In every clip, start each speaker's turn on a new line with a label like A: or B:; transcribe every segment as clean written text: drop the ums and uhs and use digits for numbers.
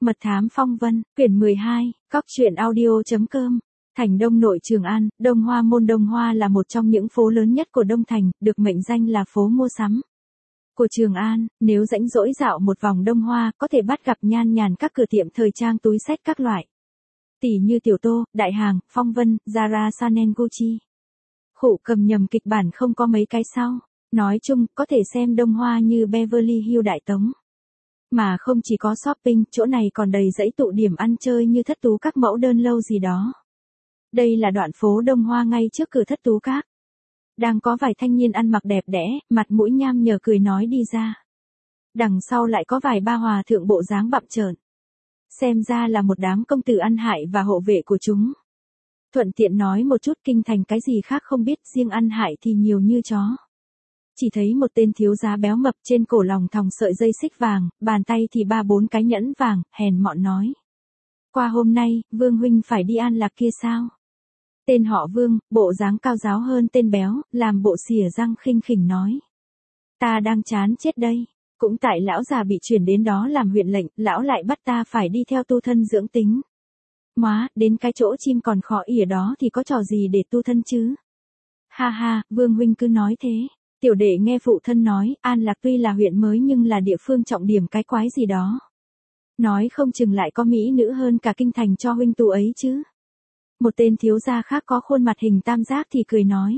A: Mật thám phong vân, quyển 12, Cóc truyện audio.com. Thành Đông nội Trường An, Đông Hoa Môn. Đông Hoa là một trong những phố lớn nhất của Đông Thành, được mệnh danh là phố mua sắm của Trường An. Nếu rảnh rỗi dạo một vòng Đông Hoa, có thể bắt gặp nhan nhản các cửa tiệm thời trang túi xách các loại. Tỷ như Tiểu Tô, Đại Hàng, Phong Vân, Zara, Chanel, Gucci. Khụ cầm nhầm kịch bản không có mấy cái sau. Nói chung, có thể xem Đông Hoa như Beverly Hills Đại Tống. Mà không chỉ có shopping, chỗ này còn đầy dãy tụ điểm ăn chơi như Thất Tú Các, Mẫu Đơn Lâu gì đó. Đây là đoạn phố Đông Hoa ngay trước cửa Thất Tú Các. Đang có vài thanh niên ăn mặc đẹp đẽ, mặt mũi nham nhở cười nói đi ra. Đằng sau lại có vài ba hòa thượng bộ dáng bặm trợn. Xem ra là một đám công tử ăn hại và hộ vệ của chúng. Thuận tiện nói một chút, kinh thành cái gì khác không biết, riêng ăn hại thì nhiều như chó. Chỉ thấy một tên thiếu gia béo mập, trên cổ lòng thòng sợi dây xích vàng, bàn tay thì 3-4 cái nhẫn vàng, hèn mọn nói. Qua hôm nay, Vương huynh phải đi An Lạc kia sao? Tên họ Vương, bộ dáng cao giáo hơn tên béo, làm bộ xỉa răng khinh khỉnh nói. Ta đang chán chết đây. Cũng tại lão già bị chuyển đến đó làm huyện lệnh, lão lại bắt ta phải đi theo tu thân dưỡng tính. Móa, đến cái chỗ chim còn khó ỉa đó thì có trò gì để tu thân chứ? Ha ha, Vương huynh cứ nói thế. Tiểu đệ nghe phụ thân nói, An Lạc tuy là huyện mới nhưng là địa phương trọng điểm cái quái gì đó. Nói không chừng lại có mỹ nữ hơn cả kinh thành cho huynh tu ấy chứ. Một tên thiếu gia khác có khuôn mặt hình tam giác thì cười nói.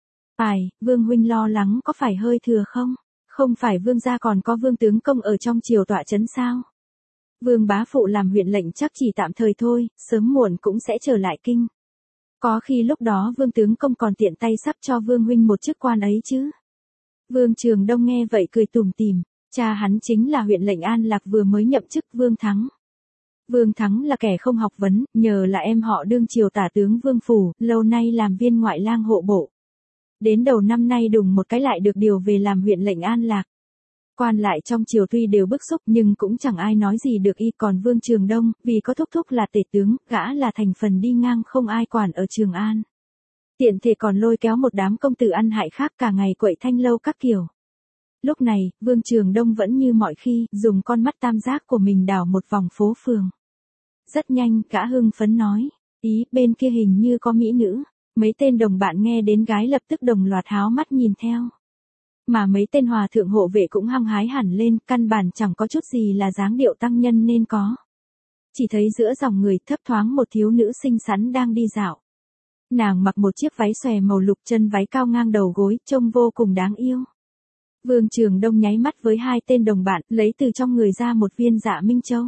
A: Vương huynh lo lắng có phải hơi thừa không? Không phải vương gia còn có vương tướng công ở trong triều tọa trấn sao? Vương bá phụ làm huyện lệnh chắc chỉ tạm thời thôi, sớm muộn cũng sẽ trở lại kinh. Có khi lúc đó vương tướng công còn tiện tay sắp cho vương huynh một chức quan ấy chứ. Vương Trường Đông nghe vậy cười tủm tỉm, cha hắn chính là huyện lệnh An Lạc vừa mới nhậm chức Vương Thắng. Vương Thắng là kẻ không học vấn, nhờ là em họ đương triều tả tướng Vương Phủ, lâu nay làm viên ngoại lang hộ bộ. Đến đầu năm nay đùng một cái lại được điều về làm huyện lệnh An Lạc. Quan lại trong triều tuy đều bức xúc nhưng cũng chẳng ai nói gì được y, còn Vương Trường Đông, vì có thúc thúc là tể tướng, gã là thành phần đi ngang không ai quản ở Trường An. Tiện thể còn lôi kéo một đám công tử ăn hại khác cả ngày quậy thanh lâu các kiểu. Lúc này, Vương Trường Đông vẫn như mọi khi, dùng con mắt tam giác của mình đảo một vòng phố phường. Rất nhanh, gã hưng phấn nói, ý, bên kia hình như có mỹ nữ. Mấy tên đồng bạn nghe đến gái lập tức đồng loạt háo mắt nhìn theo. Mà mấy tên hòa thượng hộ vệ cũng hăng hái hẳn lên, căn bản chẳng có chút gì là dáng điệu tăng nhân nên có. Chỉ thấy giữa dòng người thấp thoáng một thiếu nữ xinh xắn đang đi dạo. Nàng mặc một chiếc váy xòe màu lục, chân váy cao ngang đầu gối, trông vô cùng đáng yêu. Vương Trường Đông nháy mắt với hai tên đồng bạn, lấy từ trong người ra một viên Dạ Minh Châu.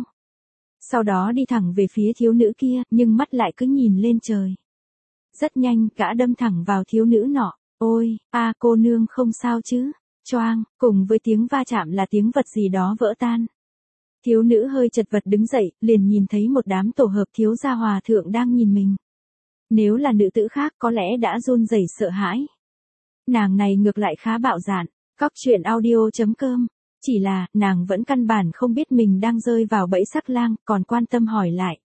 A: Sau đó đi thẳng về phía thiếu nữ kia, nhưng mắt lại cứ nhìn lên trời. Rất nhanh, gã đâm thẳng vào thiếu nữ nọ. Ôi, cô nương không sao chứ? Choang, cùng với tiếng va chạm là tiếng vật gì đó vỡ tan. Thiếu nữ hơi chật vật đứng dậy, liền nhìn thấy một đám tổ hợp thiếu gia hòa thượng đang nhìn mình. Nếu là nữ tử khác có lẽ đã run rẩy sợ hãi. Nàng này ngược lại khá bạo dạn. Cóc truyện audio.com. Chỉ là, nàng vẫn căn bản không biết mình đang rơi vào bẫy sắc lang, còn quan tâm hỏi lại.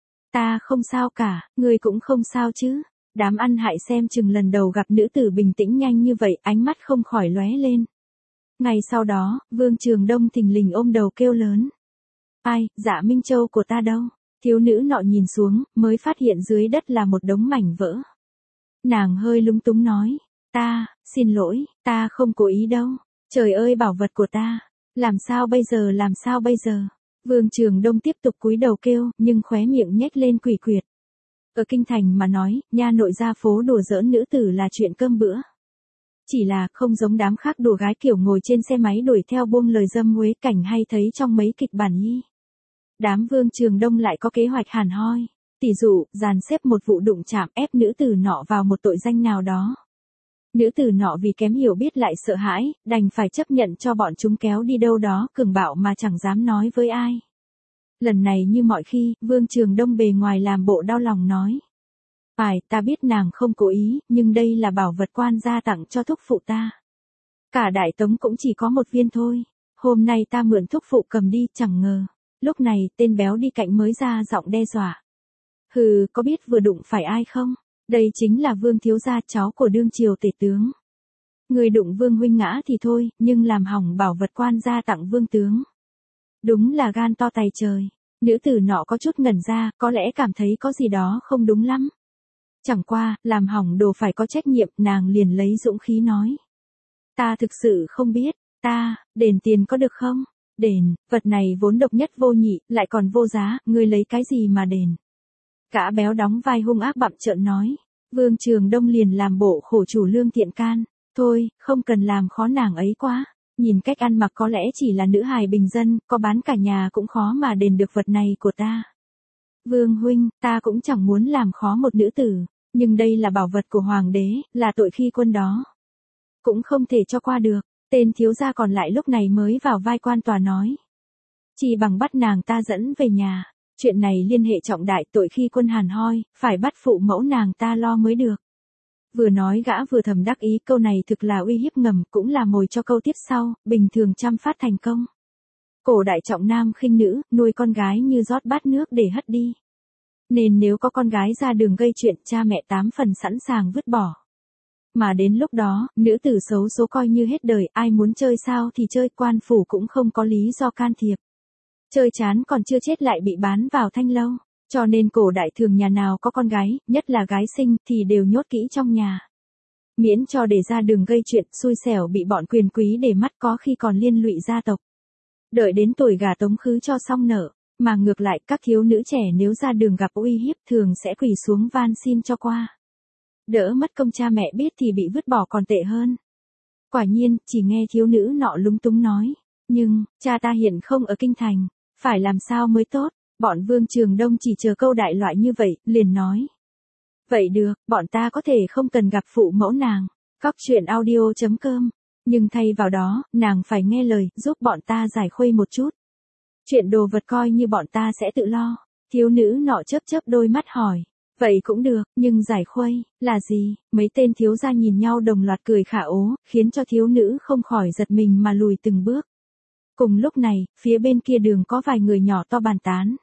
A: Ta không sao cả, ngươi cũng không sao chứ? Đám ăn hại xem chừng lần đầu gặp nữ tử bình tĩnh nhanh như vậy, ánh mắt không khỏi lóe lên. Ngày sau đó, Vương Trường Đông thình lình ôm đầu kêu lớn. Dạ Minh Châu của ta đâu? Thiếu nữ nọ nhìn xuống, mới phát hiện dưới đất là một đống mảnh vỡ. Nàng hơi lúng túng nói. Xin lỗi, ta không cố ý đâu. Trời ơi, bảo vật của ta. Làm sao bây giờ? Vương Trường Đông tiếp tục cúi đầu kêu, nhưng khóe miệng nhếch lên quỷ quyệt. Ở kinh thành mà nói, nha nội ra phố đùa giỡn nữ tử là chuyện cơm bữa. Chỉ là không giống đám khác đùa gái kiểu ngồi trên xe máy đuổi theo buông lời dâm huế cảnh hay thấy trong mấy kịch bản nhi. Đám Vương Trường Đông lại có kế hoạch hẳn hoi. Tỷ dụ, dàn xếp một vụ đụng chạm ép nữ tử nọ vào một tội danh nào đó. Nữ tử nọ vì kém hiểu biết lại sợ hãi, đành phải chấp nhận cho bọn chúng kéo đi đâu đó cường bạo mà chẳng dám nói với ai. Lần này như mọi khi, Vương Trường Đông bề ngoài làm bộ đau lòng nói. Ta biết nàng không cố ý, nhưng đây là bảo vật quan gia tặng cho thúc phụ ta. Cả Đại Tống cũng chỉ có một viên thôi. Hôm nay ta mượn thúc phụ cầm đi, chẳng ngờ. Lúc này, tên béo đi cạnh mới ra giọng đe dọa. Hừ, có biết vừa đụng phải ai không? Đây chính là Vương thiếu gia, cháu của đương triều tể tướng. Người đụng Vương huynh ngã thì thôi, nhưng làm hỏng bảo vật quan gia tặng Vương tướng. Đúng là gan to tày trời. Nữ tử nọ có chút ngẩn ra, có lẽ cảm thấy có gì đó không đúng lắm. Chẳng qua, làm hỏng đồ phải có trách nhiệm, nàng liền lấy dũng khí nói. Ta thực sự không biết, đền tiền có được không? Đền, vật này vốn độc nhất vô nhị, lại còn vô giá, ngươi lấy cái gì mà đền? Gã béo đóng vai hung ác bặm trợn nói. Vương Trường Đông liền làm bộ khổ chủ lương thiện can. Thôi, không cần làm khó nàng ấy quá. Nhìn cách ăn mặc có lẽ chỉ là nữ hài bình dân, có bán cả nhà cũng khó mà đền được vật này của ta. Vương huynh, ta cũng chẳng muốn làm khó một nữ tử, nhưng đây là bảo vật của hoàng đế, là tội khi quân đó. Cũng không thể cho qua được, tên thiếu gia còn lại lúc này mới vào vai quan tòa nói. Chỉ bằng bắt nàng ta dẫn về nhà, chuyện này liên hệ trọng đại, tội khi quân hàn hoi, phải bắt phụ mẫu nàng ta lo mới được. Vừa nói gã vừa thầm đắc ý, câu này thực là uy hiếp ngầm, cũng là mồi cho câu tiếp sau, bình thường trăm phát thành công. Cổ đại trọng nam khinh nữ, nuôi con gái như rót bát nước để hất đi. Nên nếu có con gái ra đường gây chuyện, cha mẹ 8 phần sẵn sàng vứt bỏ. Mà đến lúc đó, nữ tử xấu số coi như hết đời, ai muốn chơi sao thì chơi, quan phủ cũng không có lý do can thiệp. Chơi chán còn chưa chết lại bị bán vào thanh lâu, cho nên cổ đại thường nhà nào có con gái, nhất là gái sinh, thì đều nhốt kỹ trong nhà. Miễn cho để ra đường gây chuyện, xui xẻo bị bọn quyền quý để mắt, có khi còn liên lụy gia tộc. Đợi đến tuổi gả tống khứ cho xong nợ, mà ngược lại các thiếu nữ trẻ nếu ra đường gặp uy hiếp thường sẽ quỳ xuống van xin cho qua. Đỡ mất công cha mẹ biết thì bị vứt bỏ còn tệ hơn. Quả nhiên, chỉ nghe thiếu nữ nọ lúng túng nói. Nhưng, cha ta hiện không ở kinh thành, phải làm sao mới tốt, bọn Vương Trường Đông chỉ chờ câu đại loại như vậy, liền nói. Vậy được, bọn ta có thể không cần gặp phụ mẫu nàng, Cóc truyện audio.com, nhưng thay vào đó, nàng phải nghe lời, giúp bọn ta giải khuây một chút. Chuyện đồ vật coi như bọn ta sẽ tự lo. Thiếu nữ nọ chớp chớp đôi mắt hỏi. Vậy cũng được, nhưng giải khuây, là gì? Mấy tên thiếu gia nhìn nhau đồng loạt cười khả ố, khiến cho thiếu nữ không khỏi giật mình mà lùi từng bước. Cùng lúc này, phía bên kia đường có vài người nhỏ to bàn tán.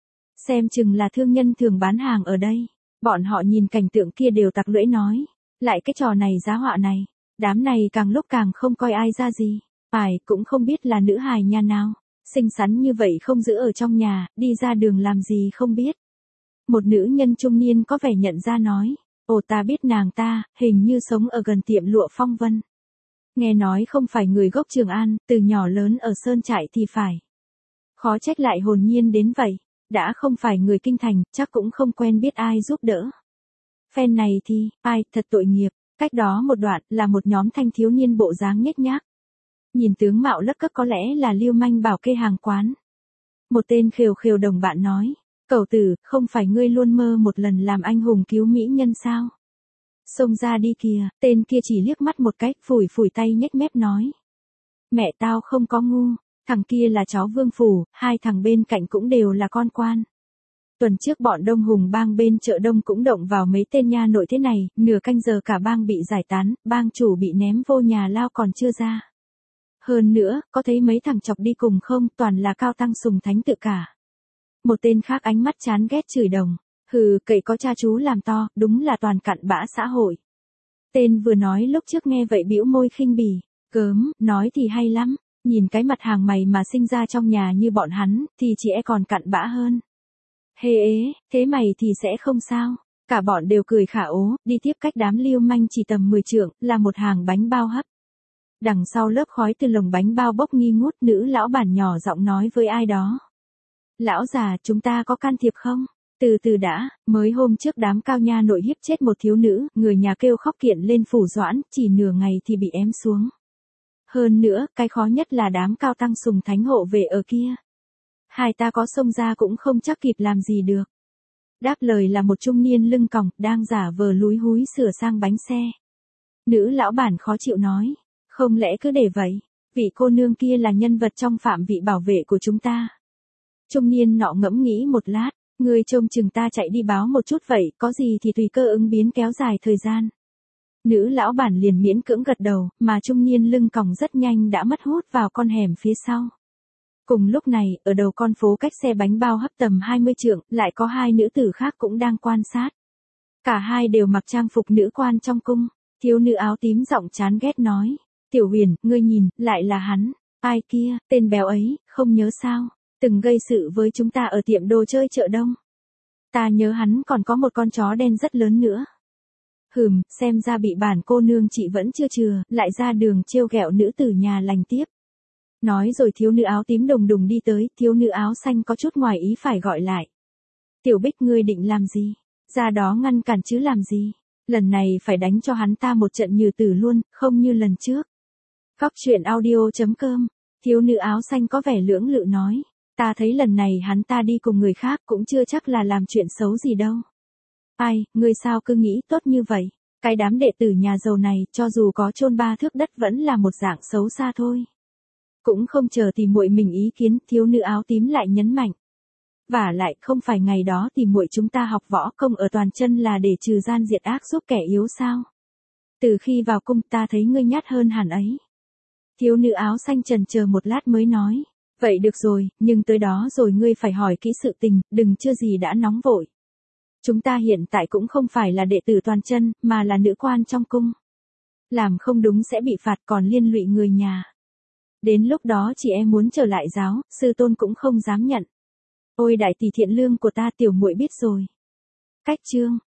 A: Xem chừng là thương nhân thường bán hàng ở đây. Bọn họ nhìn cảnh tượng kia đều tặc lưỡi nói. Lại cái trò này giá họa này. Đám này càng lúc càng không coi ai ra gì. Cũng không biết là nữ hài nhà nào. Xinh xắn như vậy không giữ ở trong nhà, đi ra đường làm gì không biết. Một nữ nhân trung niên có vẻ nhận ra nói. Ồ, ta biết nàng ta, hình như sống ở gần tiệm lụa Phong Vân. Nghe nói không phải người gốc Trường An, từ nhỏ lớn ở Sơn Trại thì phải. Khó trách lại hồn nhiên đến vậy. Đã không phải người kinh thành, chắc cũng không quen biết ai giúp đỡ. Phen này thì, thật tội nghiệp. Cách đó một đoạn, là một nhóm thanh thiếu niên bộ dáng nhếch nhác. Nhìn tướng mạo lất cất có lẽ là lưu manh bảo kê hàng quán. Một tên khều khều đồng bạn nói. Cẩu tử, không phải ngươi luôn mơ một lần làm anh hùng cứu mỹ nhân sao? Xông ra đi kìa, tên kia chỉ liếc mắt một cái, phủi phủi tay nhếch mép nói. Mẹ tao không có ngu, thằng kia là cháu Vương Phủ, hai thằng bên cạnh cũng đều là con quan. Tuần trước bọn Đông Hùng bang bên chợ Đông cũng động vào mấy tên nha nội thế này, nửa canh giờ cả bang bị giải tán, bang chủ bị ném vô nhà lao còn chưa ra. Hơn nữa, có thấy mấy thằng chọc đi cùng không, toàn là cao tăng sùng thánh tự cả. Một tên khác ánh mắt chán ghét chửi đồng. Hừ, cậy có cha chú làm to, đúng là toàn cặn bã xã hội. Tên vừa nói lúc trước nghe vậy bĩu môi khinh bỉ. Gớm, nói thì hay lắm. Nhìn cái mặt hàng mày mà sinh ra trong nhà như bọn hắn, thì chỉ còn cặn bã hơn. Hê ế, thế mày thì sẽ không sao. Cả bọn đều cười khả ố, đi tiếp cách đám lưu manh chỉ tầm 10 trượng, là một hàng bánh bao hấp. Đằng sau lớp khói từ lồng bánh bao bốc nghi ngút, nữ lão bản nhỏ giọng nói với ai đó. Lão già, chúng ta có can thiệp không? Từ từ đã, mới hôm trước đám cao nha nội hiếp chết một thiếu nữ, người nhà kêu khóc kiện lên phủ doãn, chỉ nửa ngày thì bị ém xuống. Hơn nữa, cái khó nhất là đám cao tăng sùng thánh hộ về ở kia. Hai ta có xông ra cũng không chắc kịp làm gì được. Đáp lời là một trung niên lưng còng, đang giả vờ lúi húi sửa sang bánh xe. Nữ lão bản khó chịu nói, không lẽ cứ để vậy, vị cô nương kia là nhân vật trong phạm vị bảo vệ của chúng ta. Trung niên nọ ngẫm nghĩ một lát, người trông chừng ta chạy đi báo một chút vậy, có gì thì tùy cơ ứng biến kéo dài thời gian. Nữ lão bản liền miễn cưỡng gật đầu, mà trung niên lưng còng rất nhanh đã mất hút vào con hẻm phía sau. Cùng lúc này, ở đầu con phố cách xe bánh bao hấp tầm 20 trượng, lại có hai nữ tử khác cũng đang quan sát. Cả hai đều mặc trang phục nữ quan trong cung. Thiếu nữ áo tím giọng chán ghét nói. Tiểu Huyền, ngươi nhìn, lại là hắn. Ai kia, tên béo ấy, không nhớ sao. Từng gây sự với chúng ta ở tiệm đồ chơi chợ đông. Ta nhớ hắn còn có một con chó đen rất lớn nữa. Xem ra bị bản cô nương chị vẫn chưa chừa, lại ra đường trêu ghẹo nữ tử nhà lành tiếp. Nói rồi thiếu nữ áo tím đùng đùng đi tới, thiếu nữ áo xanh có chút ngoài ý phải gọi lại. Tiểu Bích ngươi định làm gì? Ra đó ngăn cản chứ làm gì? Lần này phải đánh cho hắn ta một trận như tử luôn, không như lần trước. Góc truyện audio.com. Thiếu nữ áo xanh có vẻ lưỡng lự nói. Ta thấy lần này hắn ta đi cùng người khác cũng chưa chắc là làm chuyện xấu gì đâu. Ai, ngươi sao cứ nghĩ tốt như vậy? Cái đám đệ tử nhà giàu này, cho dù có chôn 3 thước đất vẫn là một dạng xấu xa thôi. Cũng không chờ thì muội mình ý kiến, thiếu nữ áo tím lại nhấn mạnh. Vả lại, không phải ngày đó thì muội chúng ta học võ công ở toàn chân là để trừ gian diệt ác giúp kẻ yếu sao? Từ khi vào cung ta thấy ngươi nhát hơn hẳn ấy. Thiếu nữ áo xanh chần chờ một lát mới nói. Vậy được rồi, nhưng tới đó rồi ngươi phải hỏi kỹ sự tình, đừng chưa gì đã nóng vội. Chúng ta hiện tại cũng không phải là đệ tử toàn chân, mà là nữ quan trong cung. Làm không đúng sẽ bị phạt còn liên lụy người nhà. Đến lúc đó chị em muốn trở lại giáo, sư tôn cũng không dám nhận. Ôi đại tỷ thiện lương của ta tiểu muội biết rồi. Cách chương